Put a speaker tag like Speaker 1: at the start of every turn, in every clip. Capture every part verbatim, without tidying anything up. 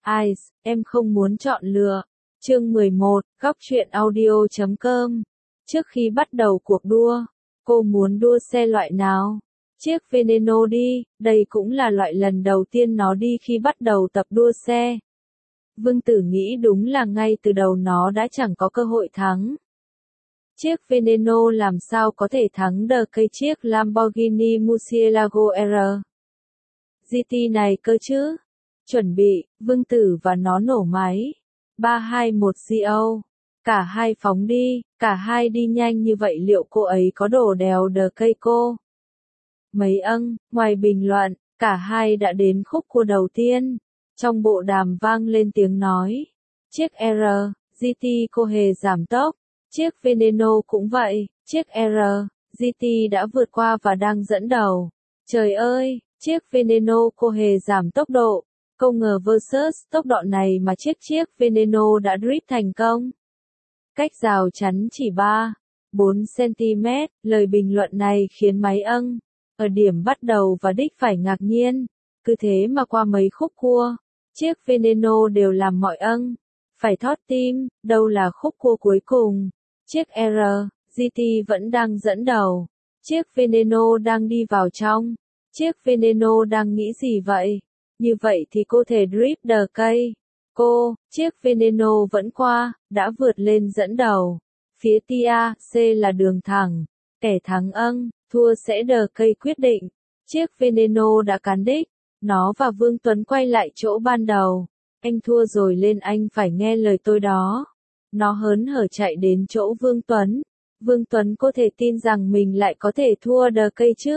Speaker 1: Ai, em không muốn chọn lựa. Chương mười một, góc truyện audio chấm com. Trước khi bắt đầu cuộc đua, cô muốn đua xe loại nào? Chiếc Veneno đi, đây cũng là loại lần đầu tiên nó đi khi bắt đầu tập đua xe. Vương Tử nghĩ đúng là ngay từ đầu nó đã chẳng có cơ hội thắng. Chiếc Veneno làm sao có thể thắng được cây chiếc Lamborghini Murcielago R giê tê này cơ chứ? Chuẩn bị, Vương Tử và nó nổ máy. ba hai một go. Cả hai phóng đi, cả hai đi nhanh như vậy liệu cô ấy có đổ đèo đờ cây cô? Mấy âng, ngoài bình luận, cả hai đã đến khúc cua đầu tiên. Trong bộ đàm vang lên tiếng nói. Chiếc R giê tê cô hề giảm tốc. Chiếc Veneno cũng vậy, chiếc R giê tê đã vượt qua và đang dẫn đầu. Trời ơi, chiếc Veneno cô hề giảm tốc độ. Không ngờ versus tốc độ này mà chiếc chiếc Veneno đã drift thành công. Cách rào chắn chỉ ba, bốn xăng-ti-mét, lời bình luận này khiến máy âng. Ở điểm bắt đầu và đích phải ngạc nhiên. Cứ thế mà qua mấy khúc cua, chiếc Veneno đều làm mọi âng. Phải thót tim, đâu là khúc cua cuối cùng. Chiếc R giê tê vẫn đang dẫn đầu. Chiếc Veneno đang đi vào trong. Chiếc Veneno đang nghĩ gì vậy? Như vậy thì cô thể drift đờ cây. Cô, chiếc Veneno vẫn qua, đã vượt lên dẫn đầu. Phía tê a xê là đường thẳng. Kẻ thắng âng, thua sẽ đờ cây quyết định. Chiếc Veneno đã cán đích. Nó và Vương Tuấn quay lại chỗ ban đầu. Anh thua rồi lên anh phải nghe lời tôi đó. Nó hớn hở chạy đến chỗ Vương Tuấn. Vương Tuấn có thể tin rằng mình lại có thể thua đờ cây chứ?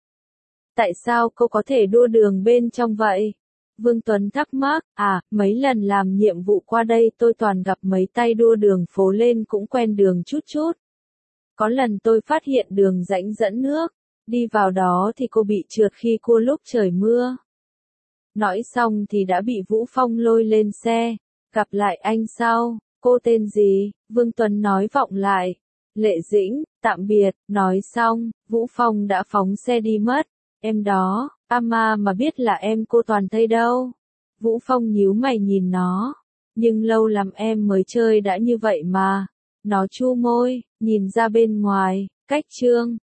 Speaker 1: Tại sao cô có thể đua đường bên trong vậy? Vương Tuấn thắc mắc, à, mấy lần làm nhiệm vụ qua đây tôi toàn gặp mấy tay đua đường phố lên cũng quen đường chút chút. Có lần tôi phát hiện đường rãnh dẫn nước, đi vào đó thì cô bị trượt khi cua lúc trời mưa. Nói xong thì đã bị Vũ Phong lôi lên xe, gặp lại anh sau, cô tên gì? Vương Tuấn nói vọng lại. Lệ Dĩnh, tạm biệt, nói xong, Vũ Phong đã phóng xe đi mất. Em đó, ama mà biết là em cô toàn thấy đâu. Vũ Phong nhíu mày nhìn nó. Nhưng lâu lắm em mới chơi đã như vậy mà. Nó chu môi, nhìn ra bên ngoài, cách Trương.